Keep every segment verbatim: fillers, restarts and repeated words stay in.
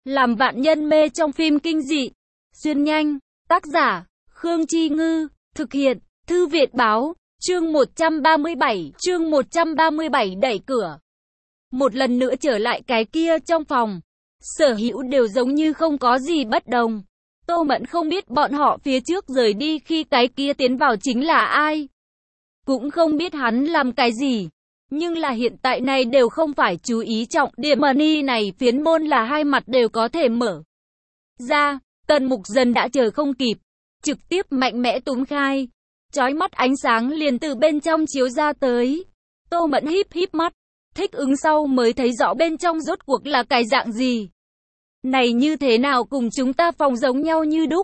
Làm vạn nhân mê trong phim kinh dị. Xuyên nhanh. Tác giả, Khương Chi Ngư. Thực hiện, Thư Viện Báo. Chương một trăm ba mươi bảy. Chương một trăm ba mươi bảy đẩy cửa. Một lần nữa trở lại cái kia trong phòng. Sở hữu đều giống như không có gì bất đồng. Tô Mẫn không biết bọn họ phía trước rời đi khi cái kia tiến vào chính là ai. Cũng không biết hắn làm cái gì. Nhưng là hiện tại này đều không phải chú ý trọng điểm. Money này phiến môn là hai mặt đều có thể mở ra. Tần Mục Dần đã chờ không kịp. Trực tiếp mạnh mẽ túm khai. Chói mắt ánh sáng liền từ bên trong chiếu ra tới. Tô Mẫn híp híp mắt. Thích ứng sau mới thấy rõ bên trong rốt cuộc là cái dạng gì. Này như thế nào cùng chúng ta phòng giống nhau như đúc.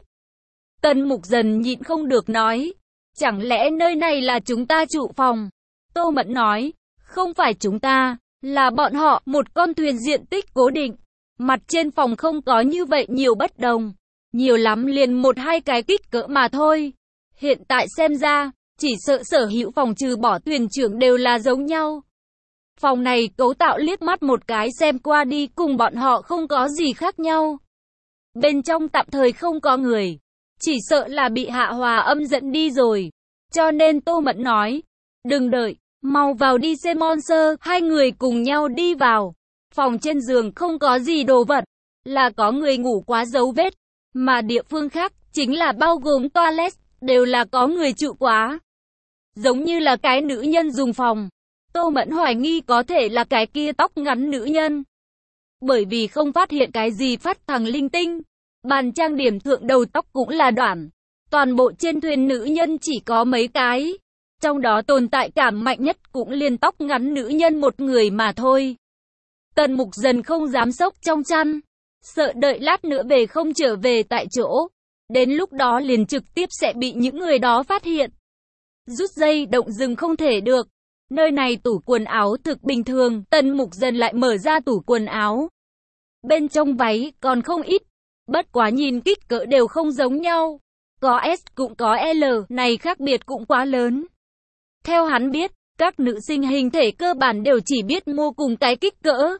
Tần Mục Dần nhịn không được nói. Chẳng lẽ nơi này là chúng ta trụ phòng? Tô Mẫn nói. Không phải chúng ta, là bọn họ, một con thuyền diện tích cố định. Mặt trên phòng không có như vậy nhiều bất đồng. Nhiều lắm liền một hai cái kích cỡ mà thôi. Hiện tại xem ra, chỉ sợ sở hữu phòng trừ bỏ thuyền trưởng đều là giống nhau. Phòng này cấu tạo liếc mắt một cái xem qua đi cùng bọn họ không có gì khác nhau. Bên trong tạm thời không có người. Chỉ sợ là bị Hạ Hòa Âm dẫn đi rồi. Cho nên Tô Mẫn nói, đừng đợi. Mau vào đi xem monster. Hai người cùng nhau đi vào. Phòng trên giường không có gì đồ vật. Là có người ngủ quá dấu vết. Mà địa phương khác, chính là bao gồm toilet, đều là có người trụ quá. Giống như là cái nữ nhân dùng phòng. Tô Mẫn hoài nghi có thể là cái kia tóc ngắn nữ nhân. Bởi vì không phát hiện cái gì phát thằng linh tinh. Bàn trang điểm thượng đầu tóc cũng là đoạn. Toàn bộ trên thuyền nữ nhân chỉ có mấy cái. Trong đó tồn tại cảm mạnh nhất cũng liền tóc ngắn nữ nhân một người mà thôi. Tần Mục Dần không dám sốc trong chăn. Sợ đợi lát nữa về không trở về tại chỗ. Đến lúc đó liền trực tiếp sẽ bị những người đó phát hiện. Rút dây động rừng không thể được. Nơi này tủ quần áo thực bình thường. Tần Mục Dần lại mở ra tủ quần áo. Bên trong váy còn không ít. Bất quá nhìn kích cỡ đều không giống nhau. Có S cũng có L. Này khác biệt cũng quá lớn. Theo hắn biết, các nữ sinh hình thể cơ bản đều chỉ biết mua cùng cái kích cỡ.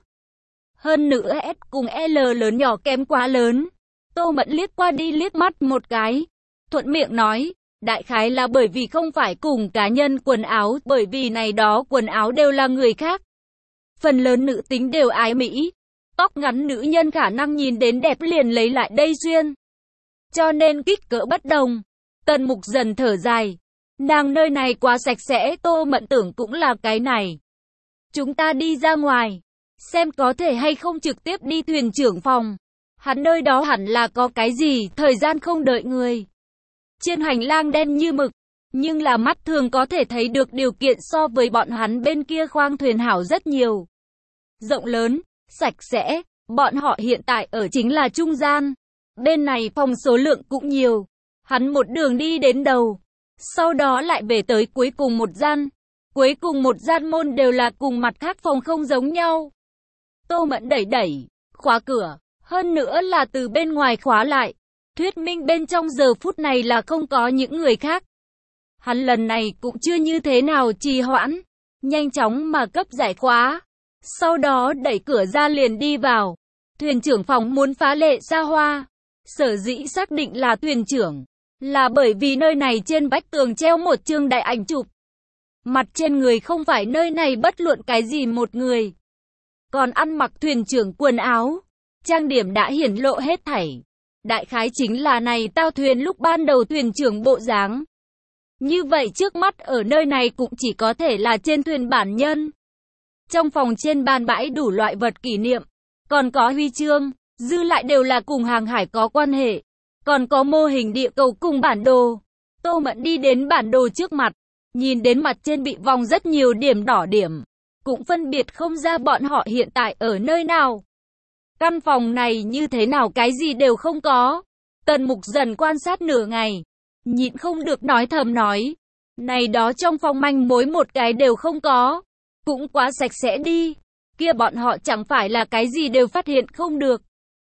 Hơn nữa S cùng L lớn nhỏ kém quá lớn. Tô Mẫn liếc qua đi liếc mắt một cái. Thuận miệng nói, đại khái là bởi vì không phải cùng cá nhân quần áo, bởi vì này đó quần áo đều là người khác. Phần lớn nữ tính đều ái mỹ. Tóc ngắn nữ nhân khả năng nhìn đến đẹp liền lấy lại đây xuyên. Cho nên kích cỡ bất đồng. Tần Mục Dần thở dài. Nàng nơi này quá sạch sẽ. Tô Mẫn tưởng cũng là cái này. Chúng ta đi ra ngoài. Xem có thể hay không trực tiếp đi thuyền trưởng phòng. Hắn nơi đó hẳn là có cái gì. Thời gian không đợi người. Trên hành lang đen như mực. Nhưng là mắt thường có thể thấy được điều kiện so với bọn hắn bên kia khoang thuyền hảo rất nhiều. Rộng lớn, sạch sẽ. Bọn họ hiện tại ở chính là trung gian. Bên này phòng số lượng cũng nhiều. Hắn một đường đi đến đầu. Sau đó lại về tới cuối cùng một gian. Cuối cùng một gian môn đều là cùng mặt khác phòng không giống nhau. Tô Mẫn đẩy đẩy, khóa cửa. Hơn nữa là từ bên ngoài khóa lại. Thuyết minh bên trong giờ phút này là không có những người khác. Hắn lần này cũng chưa như thế nào trì hoãn. Nhanh chóng mà cấp giải khóa. Sau đó đẩy cửa ra liền đi vào. Thuyền trưởng phòng muốn phá lệ xa hoa. Sở dĩ xác định là thuyền trưởng. Là bởi vì nơi này trên vách tường treo một chương đại ảnh chụp. Mặt trên người không phải nơi này bất luận cái gì một người. Còn ăn mặc thuyền trưởng quần áo. Trang điểm đã hiển lộ hết thảy. Đại khái chính là này tao thuyền lúc ban đầu thuyền trưởng bộ dáng. Như vậy trước mắt ở nơi này cũng chỉ có thể là trên thuyền bản nhân. Trong phòng trên bàn bãi đủ loại vật kỷ niệm. Còn có huy chương. Dư lại đều là cùng hàng hải có quan hệ. Còn có mô hình địa cầu cùng bản đồ. Tô Mẫn đi đến bản đồ trước mặt. Nhìn đến mặt trên bị vòng rất nhiều điểm đỏ điểm. Cũng phân biệt không ra bọn họ hiện tại ở nơi nào. Căn phòng này như thế nào cái gì đều không có. Tần Mục Dần quan sát nửa ngày. Nhịn không được nói thầm nói. Này đó trong phòng manh mối một cái đều không có. Cũng quá sạch sẽ đi. Kia bọn họ chẳng phải là cái gì đều phát hiện không được.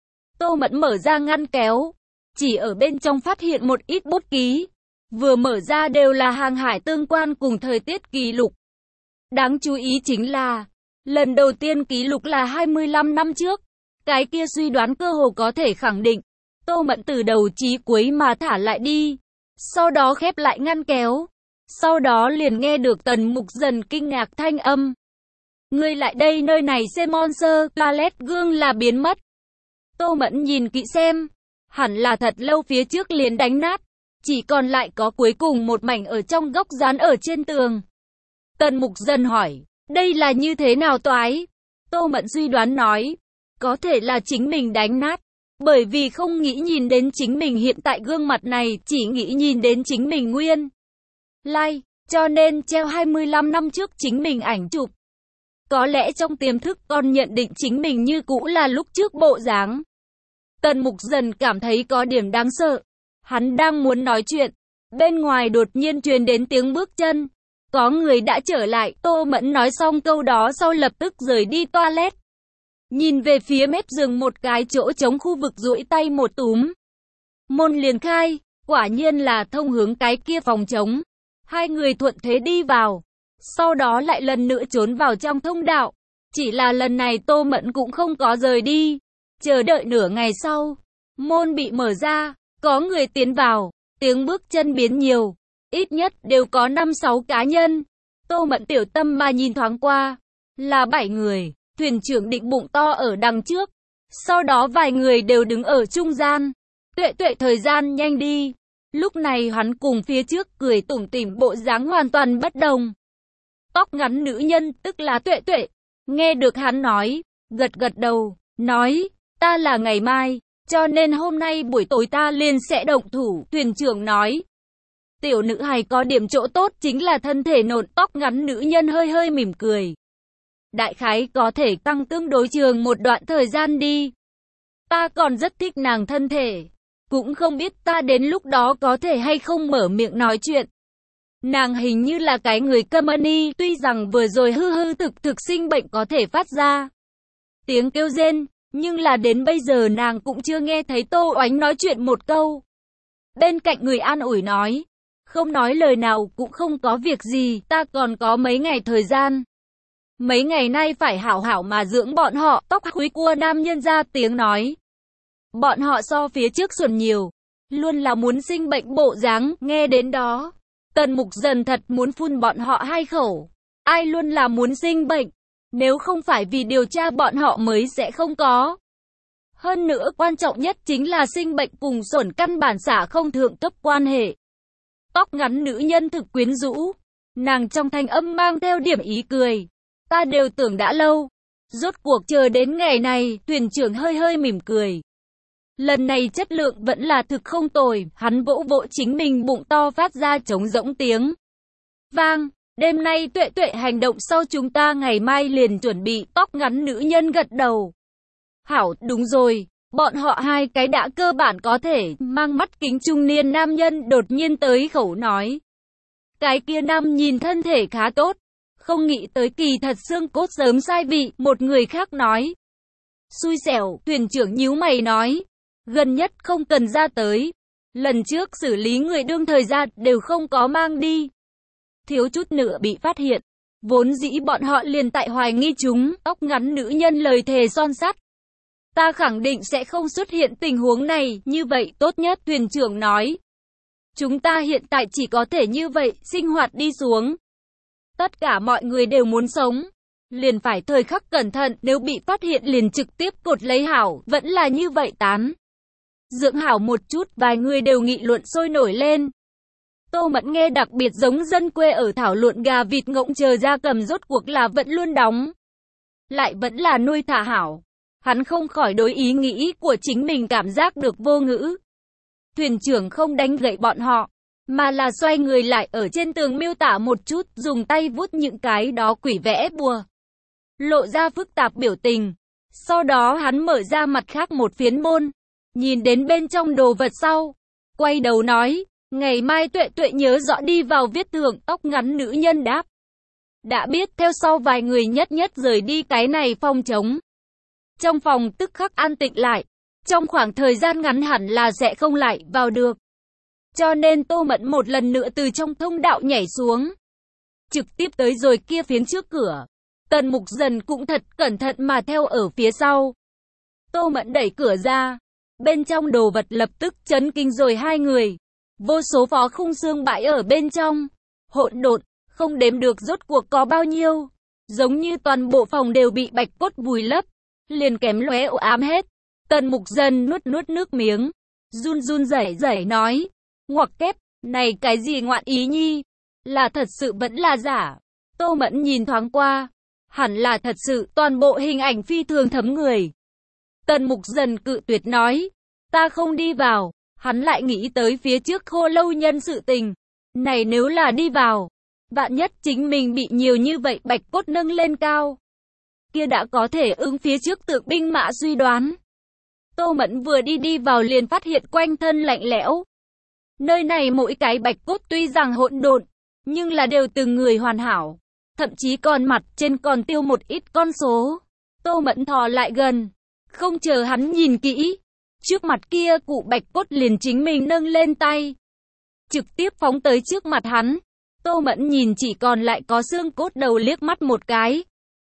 Tô Mẫn mở ra ngăn kéo. Chỉ ở bên trong phát hiện một ít bút ký. Vừa mở ra đều là hàng hải tương quan cùng thời tiết ký lục. Đáng chú ý chính là, lần đầu tiên ký lục là hai mươi lăm năm trước. Cái kia suy đoán cơ hồ có thể khẳng định. Tô Mẫn từ đầu chí cuối mà thả lại đi. Sau đó khép lại ngăn kéo. Sau đó liền nghe được Tần Mục Dần kinh ngạc thanh âm. Ngươi lại đây, nơi này xem monster, toilet gương là biến mất. Tô Mẫn nhìn kỹ xem. Hẳn là thật lâu phía trước liền đánh nát. Chỉ còn lại có cuối cùng một mảnh ở trong góc dán ở trên tường. Tần Mục Dần hỏi, đây là như thế nào toái? Tô Mẫn suy đoán nói, có thể là chính mình đánh nát. Bởi vì không nghĩ nhìn đến chính mình hiện tại gương mặt này, chỉ nghĩ nhìn đến chính mình nguyên lai, cho nên treo hai mươi lăm năm trước chính mình ảnh chụp. Có lẽ trong tiềm thức còn nhận định chính mình như cũ là lúc trước bộ dáng. Tần Mục Dần cảm thấy có điểm đáng sợ. Hắn đang muốn nói chuyện. Bên ngoài đột nhiên truyền đến tiếng bước chân. Có người đã trở lại. Tô Mẫn nói xong câu đó sau lập tức rời đi toilet. Nhìn về phía mép giường một cái chỗ trống khu vực, duỗi tay một túm. Môn liền khai. Quả nhiên là thông hướng cái kia phòng trống. Hai người thuận thế đi vào. Sau đó lại lần nữa trốn vào trong thông đạo. Chỉ là lần này Tô Mẫn cũng không có rời đi. Chờ đợi nửa ngày sau. Môn bị mở ra. Có người tiến vào. Tiếng bước chân biến nhiều. Ít nhất đều có năm sáu cá nhân. Tô Mẫn tiểu tâm mà nhìn thoáng qua. Là bảy người. Thuyền trưởng Định bụng to ở đằng trước. Sau đó vài người đều đứng ở trung gian. Tuệ tuệ, thời gian nhanh đi. Lúc này hắn cùng phía trước cười tủm tỉm bộ dáng hoàn toàn bất đồng. Tóc ngắn nữ nhân, tức là Tuệ Tuệ, nghe được hắn nói, gật gật đầu, nói, ta là ngày mai, cho nên hôm nay buổi tối ta liền sẽ động thủ. Thuyền trưởng nói, tiểu nữ hài có điểm chỗ tốt chính là thân thể nộn. Tóc ngắn nữ nhân hơi hơi mỉm cười. Đại khái có thể tăng tương đối trường một đoạn thời gian đi. Ta còn rất thích nàng thân thể. Cũng không biết ta đến lúc đó có thể hay không mở miệng nói chuyện. Nàng hình như là cái người câm ni, tuy rằng vừa rồi hư hư thực thực sinh bệnh có thể phát ra tiếng kêu rên, nhưng là đến bây giờ nàng cũng chưa nghe thấy Tô Oánh nói chuyện một câu. Bên cạnh người an ủi nói, không nói lời nào cũng không có việc gì, ta còn có mấy ngày thời gian. Mấy ngày nay phải hảo hảo mà dưỡng bọn họ. Tóc húi cua nam nhân ra tiếng nói. Bọn họ so phía trước xuẩn nhiều, luôn là muốn sinh bệnh bộ dáng. Nghe đến đó, Tần Mục Dần thật muốn phun bọn họ hai khẩu. Ai luôn là muốn sinh bệnh, nếu không phải vì điều tra bọn họ mới sẽ không có. Hơn nữa quan trọng nhất chính là sinh bệnh cùng xuẩn căn bản xả không thượng cấp quan hệ. Tóc ngắn nữ nhân thực quyến rũ, nàng trong thanh âm mang theo điểm ý cười. Ta đều tưởng đã lâu, rốt cuộc chờ đến ngày này. Thuyền trưởng hơi hơi mỉm cười. Lần này chất lượng vẫn là thực không tồi. Hắn vỗ vỗ chính mình bụng to phát ra trống rỗng tiếng vang. Đêm nay Tuệ Tuệ hành động sau chúng ta ngày mai liền chuẩn bị. Tóc ngắn nữ nhân gật đầu. Hảo, đúng rồi. Bọn họ hai cái đã cơ bản có thể. Mang mắt kính trung niên nam nhân đột nhiên tới khẩu nói. Cái kia nam nhìn thân thể khá tốt. Không nghĩ tới kỳ thật xương cốt sớm sai vị. Một người khác nói. Xui xẻo. Thuyền trưởng nhíu mày nói. Gần nhất không cần ra tới. Lần trước xử lý người đương thời gian đều không có mang đi. Thiếu chút nữa bị phát hiện. Vốn dĩ bọn họ liền tại hoài nghi chúng. Tóc ngắn nữ nhân lời thề son sắt. Ta khẳng định sẽ không xuất hiện tình huống này. Như vậy tốt nhất. Thuyền trưởng nói. Chúng ta hiện tại chỉ có thể như vậy sinh hoạt đi xuống. Tất cả mọi người đều muốn sống. Liền phải thời khắc cẩn thận. Nếu bị phát hiện liền trực tiếp cột lấy hảo. Vẫn là như vậy tán dưỡng hảo một chút. Vài người đều nghị luận sôi nổi lên. Tô Mẫn nghe đặc biệt giống dân quê ở thảo luận gà vịt ngỗng chờ gia cầm rốt cuộc là vẫn luôn đóng. Lại vẫn là nuôi thả hảo. Hắn không khỏi đối ý nghĩ của chính mình cảm giác được vô ngữ. Thuyền trưởng không đánh gậy bọn họ, mà là xoay người lại ở trên tường miêu tả một chút, dùng tay vuốt những cái đó quỷ vẽ bùa. Lộ ra phức tạp biểu tình. Sau đó hắn mở ra mặt khác một phiến môn. Nhìn đến bên trong đồ vật sau. Quay đầu nói. Ngày mai Tuệ Tuệ nhớ rõ đi vào viết thưởng. Tóc ngắn nữ nhân đáp. Đã biết. Theo sau vài người nhất nhất rời đi cái này phòng trống. Trong phòng tức khắc an tĩnh lại. Trong khoảng thời gian ngắn hẳn là sẽ không lại vào được. Cho nên Tô Mẫn một lần nữa từ trong thông đạo nhảy xuống. Trực tiếp tới rồi kia phiến trước cửa. Tần Mục Dần cũng thật cẩn thận mà theo ở phía sau. Tô Mẫn đẩy cửa ra. Bên trong đồ vật lập tức chấn kinh rồi hai người. Vô số phó khung xương bãi ở bên trong. Hỗn độn, không đếm được rốt cuộc có bao nhiêu. Giống như toàn bộ phòng đều bị bạch cốt vùi lấp. Liền kém lóe u ám hết. Tần Mục Dần nuốt nuốt nước miếng. Run run rẩy rẩy nói. Ngoặc kép, này cái gì ngoạn ý nhi? Là thật sự vẫn là giả? Tô Mẫn nhìn thoáng qua. Hẳn là thật sự, toàn bộ hình ảnh phi thường thấm người. Tần Mục Dần cự tuyệt nói. Ta không đi vào. Hắn lại nghĩ tới phía trước Khô Lâu Nhân sự tình. Này nếu là đi vào, vạn nhất chính mình bị nhiều như vậy bạch cốt nâng lên cao. Kia đã có thể ứng phía trước tượng binh mã suy đoán. Tô Mẫn vừa đi đi vào liền phát hiện quanh thân lạnh lẽo. Nơi này mỗi cái bạch cốt tuy rằng hỗn độn, nhưng là đều từng người hoàn hảo. Thậm chí còn mặt trên còn tiêu một ít con số. Tô Mẫn thò lại gần. Không chờ hắn nhìn kỹ. Trước mặt kia cụ bạch cốt liền chính mình nâng lên tay. Trực tiếp phóng tới trước mặt hắn. Tô Mẫn nhìn chỉ còn lại có xương cốt đầu liếc mắt một cái.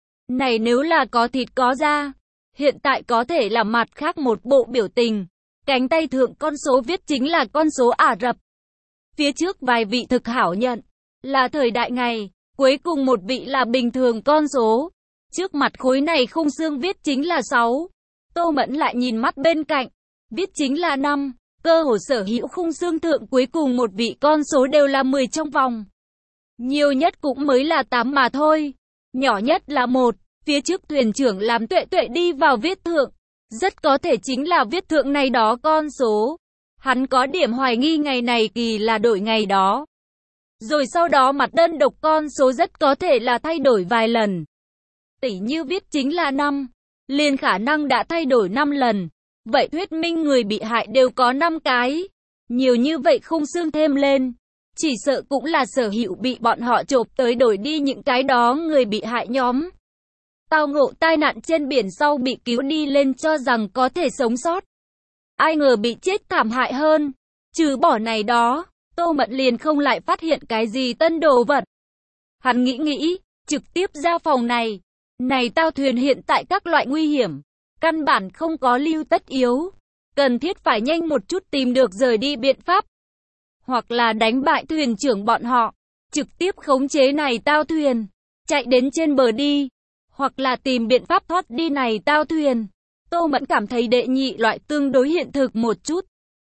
Này nếu là có thịt có da. Hiện tại có thể là mặt khác một bộ biểu tình. Cánh tay thượng con số viết chính là con số Ả Rập. Phía trước vài vị thực hảo nhận. Là thời đại ngày. Cuối cùng một vị là bình thường con số. Trước mặt khối này khung xương viết chính là sáu. Tô Mẫn lại nhìn mắt bên cạnh. Viết chính là năm. Cơ hồ sở hữu khung xương thượng cuối cùng một vị con số đều là mười trong vòng. Nhiều nhất cũng mới là tám mà thôi. Nhỏ nhất là một. Phía trước thuyền trưởng làm Tuệ Tuệ đi vào viết thượng. Rất có thể chính là viết thượng này đó con số. Hắn có điểm hoài nghi ngày này kỳ là đổi ngày đó. Rồi sau đó mặt đơn độc con số rất có thể là thay đổi vài lần. Tỉ như viết chính là năm. Liền khả năng đã thay đổi năm lần. Vậy thuyết minh người bị hại đều có năm cái. Nhiều như vậy khung xương thêm lên. Chỉ sợ cũng là sở hữu bị bọn họ chộp tới đổi đi những cái đó người bị hại nhóm. Tao ngộ tai nạn trên biển sau bị cứu đi lên cho rằng có thể sống sót. Ai ngờ bị chết thảm hại hơn. Trừ bỏ này đó, Tô Mẫn liền không lại phát hiện cái gì tân đồ vật. Hắn nghĩ nghĩ, trực tiếp ra phòng này. Này tao thuyền hiện tại các loại nguy hiểm. Căn bản không có lưu tất yếu. Cần thiết phải nhanh một chút tìm được rời đi biện pháp. Hoặc là đánh bại thuyền trưởng bọn họ. Trực tiếp khống chế này tao thuyền. Chạy đến trên bờ đi. Hoặc là tìm biện pháp thoát đi này tao thuyền. Tô Mẫn cảm thấy đệ nhị loại tương đối hiện thực một chút.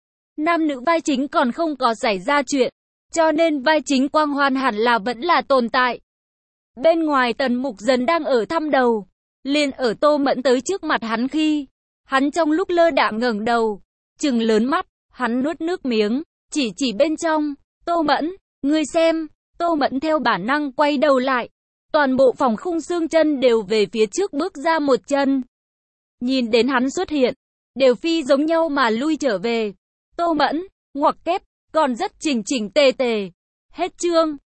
Nam nữ vai chính còn không có xảy ra chuyện. Cho nên vai chính quang hoàn hẳn là vẫn là tồn tại. Bên ngoài Tần Mục Dần đang ở thăm đầu. Liền ở Tô Mẫn tới trước mặt hắn khi. Hắn trong lúc lơ đãng ngẩng đầu. Trừng lớn mắt. Hắn nuốt nước miếng. Chỉ chỉ bên trong. Tô Mẫn, ngươi xem. Tô Mẫn theo bản năng quay đầu lại. Toàn bộ phòng khung xương chân đều về phía trước bước ra một chân. Nhìn đến hắn xuất hiện. Đều phi giống nhau mà lui trở về. Tô Mẫn, ngoặc kép, còn rất chỉnh chỉnh tề tề. Hết chương.